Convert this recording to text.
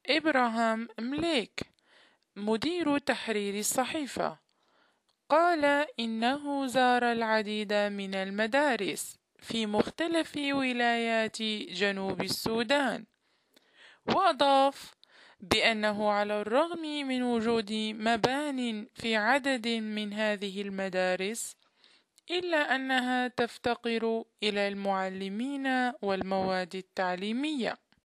إبراهام مليك مدير تحرير الصحيفة قال إنه زار العديد من المدارس في مختلف ولايات جنوب السودان، وأضاف بأنه على الرغم من وجود مبان في عدد من هذه المدارس إلا أنها تفتقر إلى المعلمين والمواد التعليمية.